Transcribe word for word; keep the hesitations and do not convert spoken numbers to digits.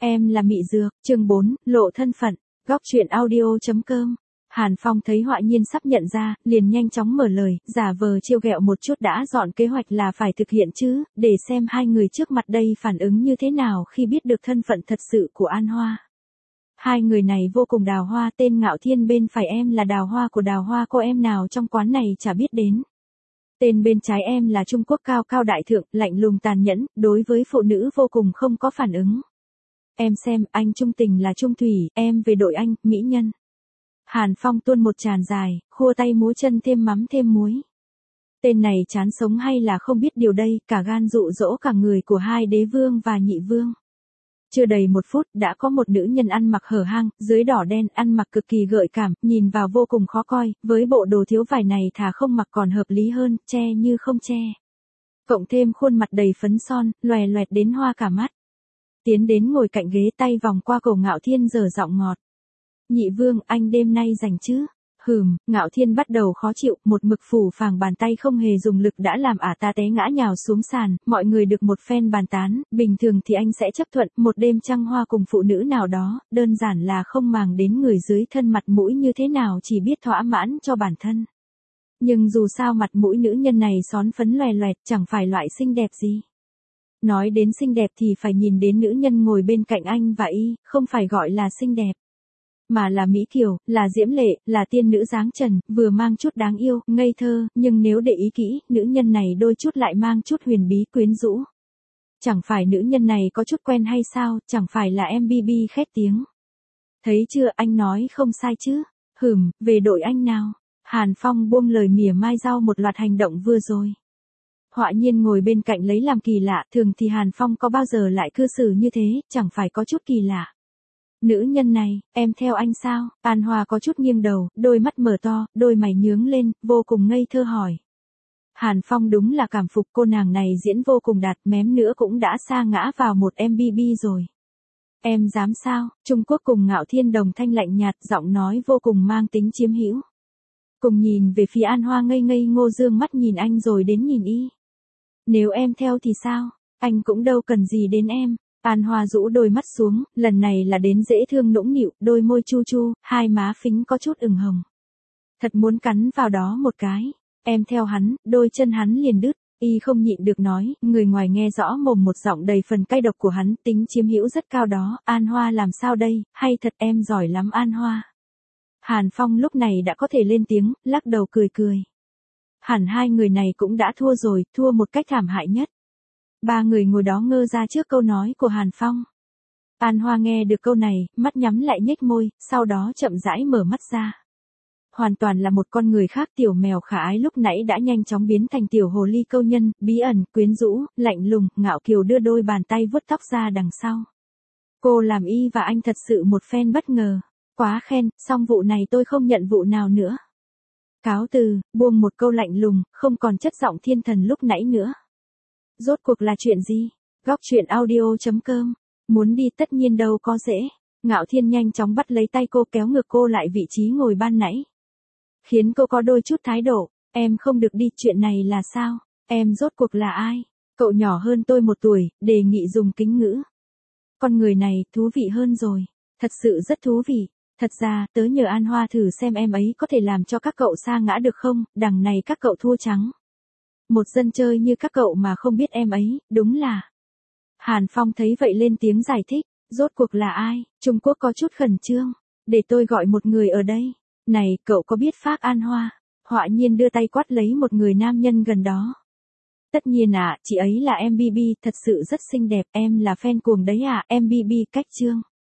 Em là Mị Dược, chương bốn, lộ thân phận, góc truyện audio.com. Hàn Phong thấy Họa Nhiên sắp nhận ra, liền nhanh chóng mở lời, giả vờ trêu ghẹo một chút đã dọn kế hoạch là phải thực hiện chứ, để xem hai người trước mặt đây phản ứng như thế nào khi biết được thân phận thật sự của An Hoa. Hai người này vô cùng đào hoa, tên Ngạo Thiên bên phải em là đào hoa của đào hoa, cô em nào trong quán này chả biết đến. Tên bên trái em là Trung Quốc cao cao đại thượng, lạnh lùng tàn nhẫn, đối với phụ nữ vô cùng không có phản ứng. Em xem, anh trung tình là Trung Thủy, em về đội anh, mỹ nhân. Hàn Phong tuôn một tràn dài, khua tay múa chân thêm mắm thêm muối. Tên này chán sống hay là không biết điều đây, cả gan dụ dỗ cả người của hai đế vương và nhị vương. Chưa đầy một phút, đã có một nữ nhân ăn mặc hở hang, dưới đỏ đen, ăn mặc cực kỳ gợi cảm, nhìn vào vô cùng khó coi, với bộ đồ thiếu vải này thà không mặc còn hợp lý hơn, che như không che. Cộng thêm khuôn mặt đầy phấn son, loè loẹt đến hoa cả mắt. Tiến đến ngồi cạnh ghế, tay vòng qua cổ Ngạo Thiên giở giọng ngọt. Nhị vương, anh đêm nay rảnh chứ? Hừm, Ngạo Thiên bắt đầu khó chịu, một mực phủ phàng bàn tay không hề dùng lực đã làm ả ta té ngã nhào xuống sàn, mọi người được một phen bàn tán, bình thường thì anh sẽ chấp thuận, một đêm trăng hoa cùng phụ nữ nào đó, đơn giản là không màng đến người dưới thân mặt mũi như thế nào, chỉ biết thỏa mãn cho bản thân. Nhưng dù sao mặt mũi nữ nhân này xón phấn loè loẹt, chẳng phải loại xinh đẹp gì. Nói đến xinh đẹp thì phải nhìn đến nữ nhân ngồi bên cạnh anh và y, không phải gọi là xinh đẹp. Mà là mỹ kiều, là diễm lệ, là tiên nữ dáng trần, vừa mang chút đáng yêu, ngây thơ, nhưng nếu để ý kỹ, nữ nhân này đôi chút lại mang chút huyền bí quyến rũ. Chẳng phải nữ nhân này có chút quen hay sao, chẳng phải là em bê bê khét tiếng. Thấy chưa, anh nói không sai chứ. Hừm, về đội anh nào. Hàn Phong buông lời mỉa mai rau một loạt hành động vừa rồi. Họa Nhiên ngồi bên cạnh lấy làm kỳ lạ, thường thì Hàn Phong có bao giờ lại cư xử như thế, chẳng phải có chút kỳ lạ. Nữ nhân này, em theo anh sao? An Hoa có chút nghiêng đầu, đôi mắt mở to, đôi mày nhướng lên, vô cùng ngây thơ hỏi. Hàn Phong đúng là cảm phục cô nàng này diễn vô cùng đạt, mém nữa cũng đã sa ngã vào một em bê bê rồi. Em dám sao? Trung Quốc cùng Ngạo Thiên đồng thanh lạnh nhạt, giọng nói vô cùng mang tính chiếm hữu. Cùng nhìn về phía An Hoa ngây ngây ngô dương mắt nhìn anh rồi đến nhìn y. Nếu em theo thì sao? Anh cũng đâu cần gì đến em. An Hoa rũ đôi mắt xuống, lần này là đến dễ thương nũng nịu, đôi môi chu chu, hai má phính có chút ửng hồng. Thật muốn cắn vào đó một cái. Em theo hắn, đôi chân hắn liền đứt. Y không nhịn được nói, người ngoài nghe rõ mồm một giọng đầy phần cay độc của hắn, tính chiếm hữu rất cao đó. An Hoa làm sao đây, hay thật em giỏi lắm An Hoa. Hàn Phong lúc này đã có thể lên tiếng, lắc đầu cười cười. Hẳn hai người này cũng đã thua rồi, thua một cách thảm hại nhất. Ba người ngồi đó ngơ ra trước câu nói của Hàn Phong. An Hoa nghe được câu này, mắt nhắm lại nhếch môi, sau đó chậm rãi mở mắt ra. Hoàn toàn là một con người khác, tiểu mèo khả ái lúc nãy đã nhanh chóng biến thành tiểu hồ ly câu nhân, bí ẩn, quyến rũ, lạnh lùng, ngạo kiều đưa đôi bàn tay vuốt tóc ra đằng sau. Cô làm y và anh thật sự một phen bất ngờ. Quá khen, xong vụ này tôi không nhận vụ nào nữa. Cáo từ, buông một câu lạnh lùng, không còn chất giọng thiên thần lúc nãy nữa. Rốt cuộc là chuyện gì? Góc truyện audio.com. Muốn đi tất nhiên đâu có dễ. Ngạo Thiên nhanh chóng bắt lấy tay cô kéo ngược cô lại vị trí ngồi ban nãy. Khiến cô có đôi chút thái độ. Em không được đi, chuyện này là sao? Em rốt cuộc là ai? Cậu nhỏ hơn tôi một tuổi, đề nghị dùng kính ngữ. Con người này, thú vị hơn rồi. Thật sự rất thú vị. Thật ra, tớ nhờ An Hoa thử xem em ấy có thể làm cho các cậu sa ngã được không, đằng này các cậu thua trắng. Một dân chơi như các cậu mà không biết em ấy, đúng là. Hàn Phong thấy vậy lên tiếng giải thích, rốt cuộc là ai? Trung Quốc có chút khẩn trương. Để tôi gọi một người ở đây. Này, cậu có biết phác An Hoa? Họa Nhiên đưa tay quát lấy một người nam nhân gần đó. Tất nhiên ạ, à, chị ấy là em bê bê, thật sự rất xinh đẹp, em là fan cuồng đấy à, em bê bê cách chương.